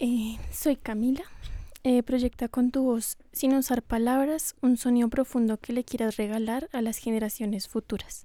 Soy Camila. Proyecta con tu voz, sin usar palabras, un sonido profundo que le quieras regalar a las generaciones futuras.